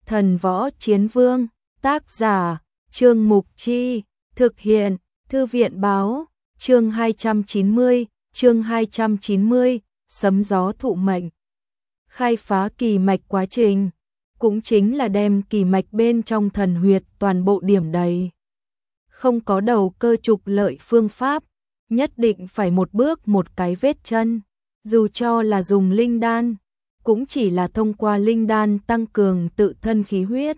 Thần Võ Chiến Vương, tác giả, Trương Mục Chi, thực hiện, Thư viện báo, chương 290, sấm gió thụ mệnh. Khai phá kỳ mạch quá trình, cũng chính là đem kỳ mạch bên trong thần huyệt toàn bộ điểm đầy. Không có đầu cơ trục lợi phương pháp, nhất định phải một bước một cái vết chân, dù cho là dùng linh đan, cũng chỉ là thông qua linh đan tăng cường tự thân khí huyết,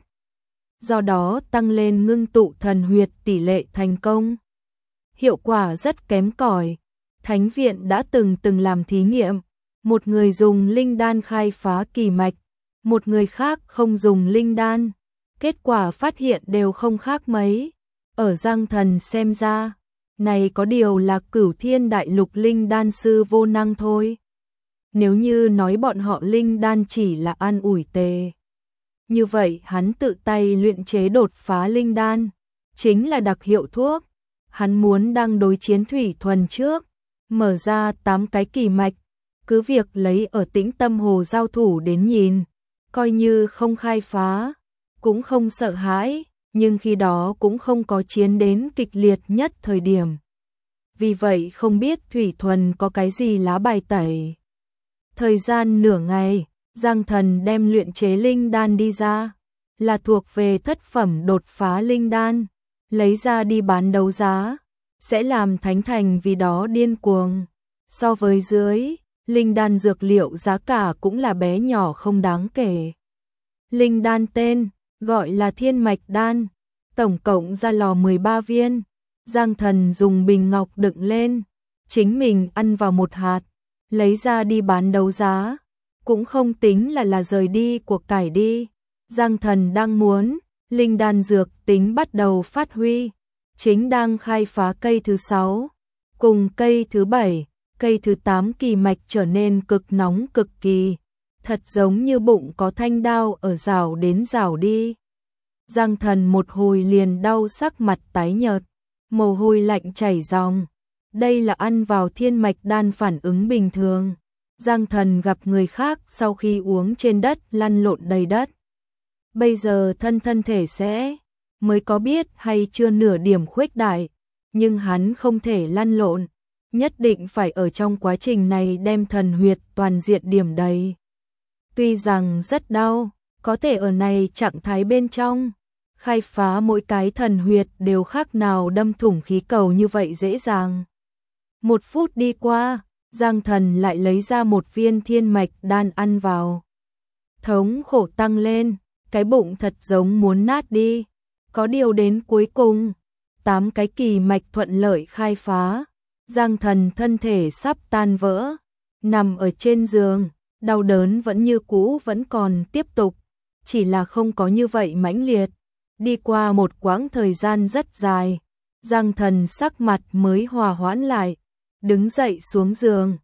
do đó tăng lên ngưng tụ thần huyệt tỷ lệ thành công. Hiệu quả rất kém cỏi. Thánh viện đã từng làm thí nghiệm, một người dùng linh đan khai phá kỳ mạch, một người khác không dùng linh đan, kết quả phát hiện đều không khác mấy. Ở Giang Thần xem ra, này có điều là Cửu Thiên Đại Lục linh đan sư vô năng thôi. Nếu như nói bọn họ linh đan chỉ là an ủi tề, như vậy hắn tự tay luyện chế đột phá linh đan, chính là đặc hiệu thuốc. Hắn muốn đang đối chiến thủy thuần trước, mở ra 8 cái kỳ mạch, cứ việc lấy ở Tĩnh Tâm Hồ giao thủ đến nhìn, coi như không khai phá, cũng không sợ hãi, nhưng khi đó cũng không có chiến đến kịch liệt nhất thời điểm. Vì vậy không biết thủy thuần có cái gì lá bài tẩy. Thời gian nửa ngày, Giang Thần đem luyện chế linh đan đi ra, là thuộc về thất phẩm đột phá linh đan, lấy ra đi bán đấu giá, sẽ làm Thánh Thành vì đó điên cuồng. So với dưới, linh đan dược liệu giá cả cũng là bé nhỏ không đáng kể. Linh đan tên, gọi là Thiên Mạch Đan, tổng cộng ra lò 13 viên, Giang Thần dùng bình ngọc đựng lên, chính mình ăn vào một hạt, lấy ra đi bán đấu giá, cũng không tính là rời đi cuộc cải đi. Giang Thần đang muốn, linh đan dược tính bắt đầu phát huy, chính đang khai phá cây thứ 6, cùng cây thứ 7, cây thứ 8 kỳ mạch trở nên cực nóng cực kỳ, thật giống như bụng có thanh đao ở rảo đến rảo đi. Giang Thần một hồi liền đau sắc mặt tái nhợt, mồ hôi lạnh chảy ròng. Đây là ăn vào thiên mạch đan phản ứng bình thường. Giang Thần gặp người khác sau khi uống trên đất lăn lộn đầy đất. Bây giờ thân thể sẽ mới có biết hay chưa nửa điểm khuếch đại, nhưng hắn không thể lăn lộn, nhất định phải ở trong quá trình này đem thần huyệt toàn diện điểm đầy. Tuy rằng rất đau, có thể ở này trạng thái bên trong, khai phá mỗi cái thần huyệt đều khác nào đâm thủng khí cầu như vậy dễ dàng. 1 phút đi qua, Giang Thần lại lấy ra một viên thiên mạch đan ăn vào. Thống khổ tăng lên, cái bụng thật giống muốn nát đi. Có điều đến cuối cùng, 8 cái kỳ mạch thuận lợi khai phá. Giang Thần thân thể sắp tan vỡ, nằm ở trên giường, đau đớn vẫn như cũ vẫn còn tiếp tục, chỉ là không có như vậy mãnh liệt. Đi qua một quãng thời gian rất dài, Giang Thần sắc mặt mới hòa hoãn lại, đứng dậy xuống giường,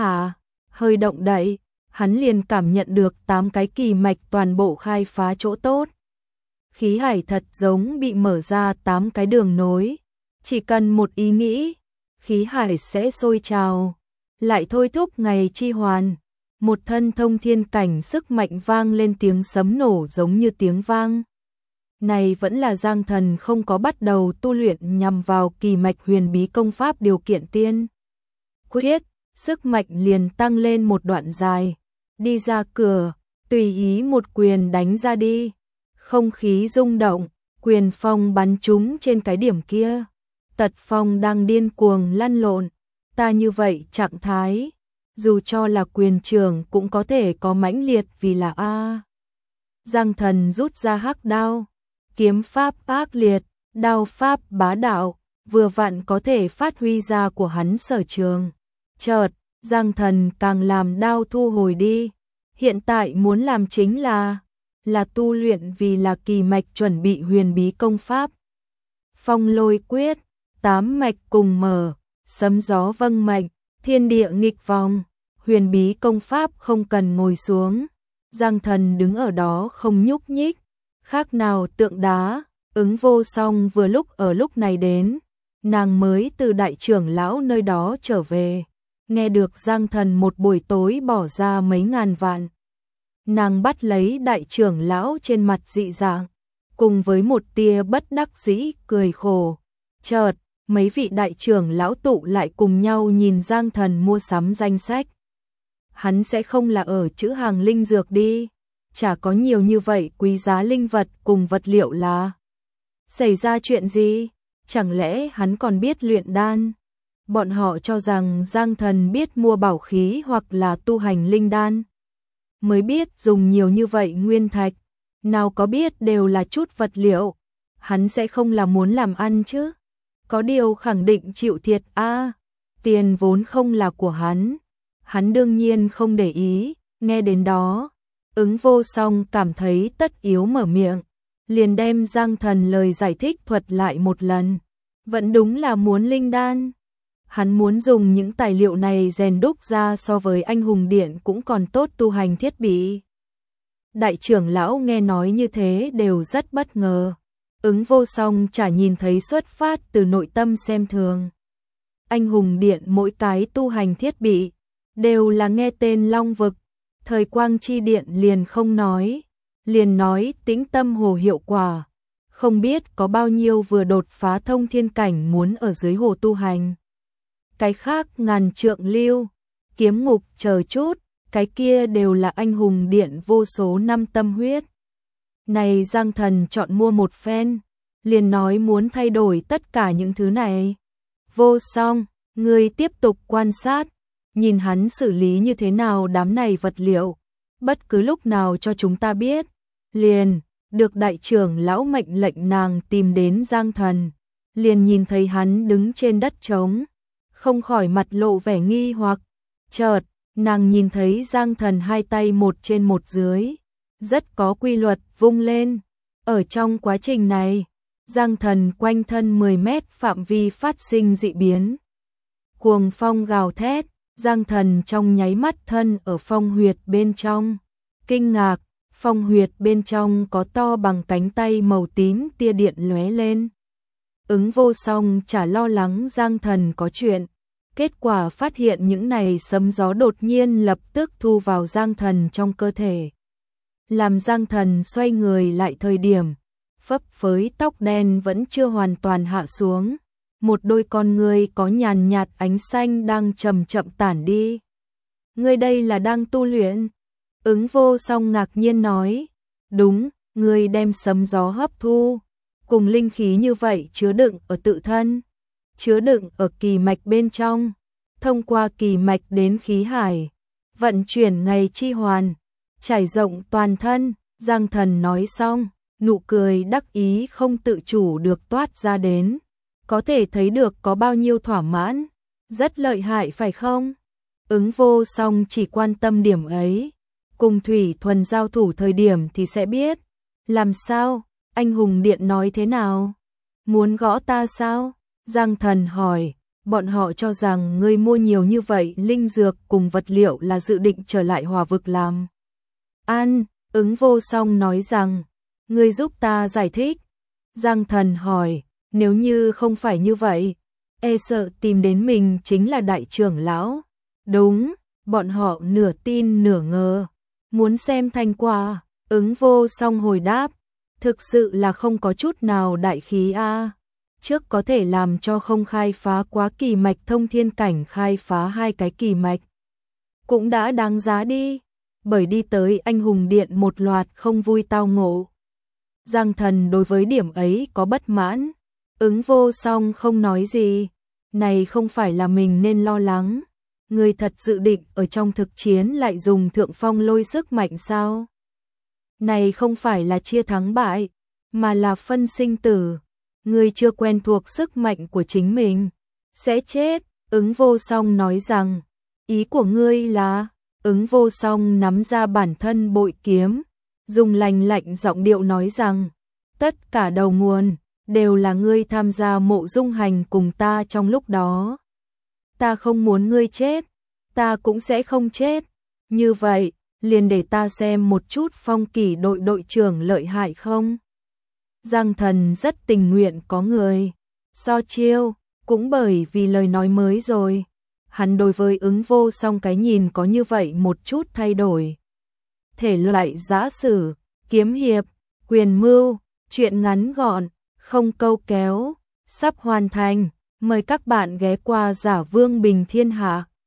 hơi động đậy, hắn liền cảm nhận được 8 cái kỳ mạch toàn bộ khai phá chỗ tốt. Khí hải thật giống bị mở ra 8 cái đường nối, chỉ cần một ý nghĩ, khí hải sẽ sôi trào, lại thôi thúc ngày chi hoàn, một thân thông thiên cảnh sức mạnh vang lên tiếng sấm nổ giống như tiếng vang. Này vẫn là Giang Thần không có bắt đầu tu luyện nhằm vào kỳ mạch huyền bí công pháp điều kiện tiên quyết, sức mạnh liền tăng lên một đoạn dài, đi ra cửa, tùy ý một quyền đánh ra đi, không khí rung động, quyền phong bắn trúng trên cái điểm kia. Tật Phong đang điên cuồng lăn lộn, ta như vậy trạng thái, dù cho là quyền trường cũng có thể có mãnh liệt vì là a. Giang Thần rút ra hắc đao, kiếm pháp ác liệt, đao pháp bá đạo, vừa vặn có thể phát huy ra của hắn sở trường. Chợt, Giang Thần càng làm đao thu hồi đi, hiện tại muốn làm chính là tu luyện vì là kỳ mạch chuẩn bị huyền bí công pháp. Phong Lôi Quyết, 8 mạch cùng mở, sấm gió vâng mệnh, thiên địa nghịch vòng, huyền bí công pháp không cần ngồi xuống. Giang Thần đứng ở đó không nhúc nhích, khác nào tượng đá. Ứng Vô Song vừa lúc ở lúc này đến, nàng mới từ đại trưởng lão nơi đó trở về, nghe được Giang Thần một buổi tối bỏ ra mấy ngàn vạn. Nàng bắt lấy đại trưởng lão trên mặt dị dạng, cùng với một tia bất đắc dĩ cười khổ. Chợt, mấy vị đại trưởng lão tụ lại cùng nhau nhìn Giang Thần mua sắm danh sách. Hắn sẽ không là ở chữ hàng linh dược đi, chả có nhiều như vậy quý giá linh vật cùng vật liệu là. Xảy ra chuyện gì? Chẳng lẽ hắn còn biết luyện đan? Bọn họ cho rằng Giang Thần biết mua bảo khí hoặc là tu hành linh đan. Mới biết dùng nhiều như vậy nguyên thạch, nào có biết đều là chút vật liệu, hắn sẽ không là muốn làm ăn chứ. Có điều khẳng định chịu thiệt a, tiền vốn không là của hắn đương nhiên không để ý. Nghe đến đó, Ứng Vô Song cảm thấy tất yếu mở miệng, liền đem Giang Thần lời giải thích thuật lại một lần. Vẫn đúng là muốn linh đan. Hắn muốn dùng những tài liệu này rèn đúc ra so với anh hùng điện cũng còn tốt tu hành thiết bị. Đại trưởng lão nghe nói như thế đều rất bất ngờ. Ứng Vô Song chả nhìn thấy xuất phát từ nội tâm xem thường. Anh hùng điện mỗi cái tu hành thiết bị đều là nghe tên Long Vực, Thời Quang Chi Điện liền không nói, liền nói tĩnh tâm hồ hiệu quả. Không biết có bao nhiêu vừa đột phá thông thiên cảnh muốn ở dưới hồ tu hành. Cái khác ngàn trượng lưu, kiếm ngục chờ chút, cái kia đều là anh hùng điện vô số năm tâm huyết. Này Giang Thần chọn mua một phen, liền nói muốn thay đổi tất cả những thứ này. Vô Song, ngươi tiếp tục quan sát, nhìn hắn xử lý như thế nào đám này vật liệu, bất cứ lúc nào cho chúng ta biết. Liền, được đại trưởng lão mệnh lệnh nàng tìm đến Giang Thần, liền nhìn thấy hắn đứng trên đất trống, không khỏi mặt lộ vẻ nghi hoặc. Chợt, nàng nhìn thấy Giang Thần hai tay một trên một dưới, rất có quy luật vung lên. Ở trong quá trình này, Giang Thần quanh thân 10 mét phạm vi phát sinh dị biến. Cuồng phong gào thét, Giang Thần trong nháy mắt thân ở phong huyệt bên trong. Kinh ngạc, phong huyệt bên trong có to bằng cánh tay màu tím tia điện lóe lên. Ứng Vô Song chả lo lắng Giang Thần có chuyện. Kết quả phát hiện những này sấm gió đột nhiên lập tức thu vào Giang Thần trong cơ thể. Làm Giang Thần xoay người lại thời điểm, phấp phới tóc đen vẫn chưa hoàn toàn hạ xuống. Một đôi con ngươi có nhàn nhạt ánh xanh đang chậm chậm tản đi. Ngươi đây là đang tu luyện? Ứng Vô Song ngạc nhiên nói. Đúng, ngươi đem sấm gió hấp thu, cùng linh khí như vậy chứa đựng ở tự thân, chứa đựng ở kỳ mạch bên trong, thông qua kỳ mạch đến khí hải, vận chuyển ngày chi hoàn, trải rộng toàn thân. Giang Thần nói xong, nụ cười đắc ý không tự chủ được toát ra đến. Có thể thấy được có bao nhiêu thỏa mãn, rất lợi hại phải không? Ứng Vô Song chỉ quan tâm điểm ấy, cùng Thủy Thuần giao thủ thời điểm thì sẽ biết. Làm sao? Anh hùng điện nói thế nào? Muốn gõ ta sao? Giang Thần hỏi. Bọn họ cho rằng ngươi mua nhiều như vậy linh dược cùng vật liệu là dự định trở lại Hỏa Vực làm ăn. Ứng Vô Song nói rằng, ngươi giúp ta giải thích. Giang Thần hỏi, nếu như không phải như vậy, e sợ tìm đến mình chính là đại trưởng lão. Đúng, bọn họ nửa tin nửa ngờ. Muốn xem thành quả. Ứng Vô Song hồi đáp, thực sự là không có chút nào đại khí a. Trước có thể làm cho không khai phá quá kỳ mạch thông thiên cảnh khai phá 2 cái kỳ mạch. Cũng đã đáng giá đi, bởi đi tới anh hùng điện một loạt không vui tao ngộ. Giang Thần đối với điểm ấy có bất mãn. Ứng Vô Song không nói gì. Này không phải là mình nên lo lắng. Người thật dự định ở trong thực chiến lại dùng thượng phong lôi sức mạnh sao? Này không phải là chia thắng bại, mà là phân sinh tử. Ngươi chưa quen thuộc sức mạnh của chính mình, sẽ chết. Ứng Vô Song nói rằng, ý của ngươi là? Ứng Vô Song nắm ra bản thân bội kiếm, dùng lành lạnh giọng điệu nói rằng, tất cả đầu nguồn đều là ngươi tham gia Mộ Dung Hành cùng ta trong lúc đó. Ta không muốn ngươi chết, ta cũng sẽ không chết. Như vậy, liền để ta xem một chút Phong Kỷ đội đội trưởng lợi hại không? Giang Thần rất tình nguyện có người so chiêu, cũng bởi vì lời nói mới rồi. Hắn đối với Ứng Vô Song cái nhìn có như vậy một chút thay đổi. thể loại giã sử, kiếm hiệp, quyền mưu, truyện ngắn gọn, không câu kéo, sắp hoàn thành. Mời các bạn ghé qua Giả Vương Bình Thiên Hạ.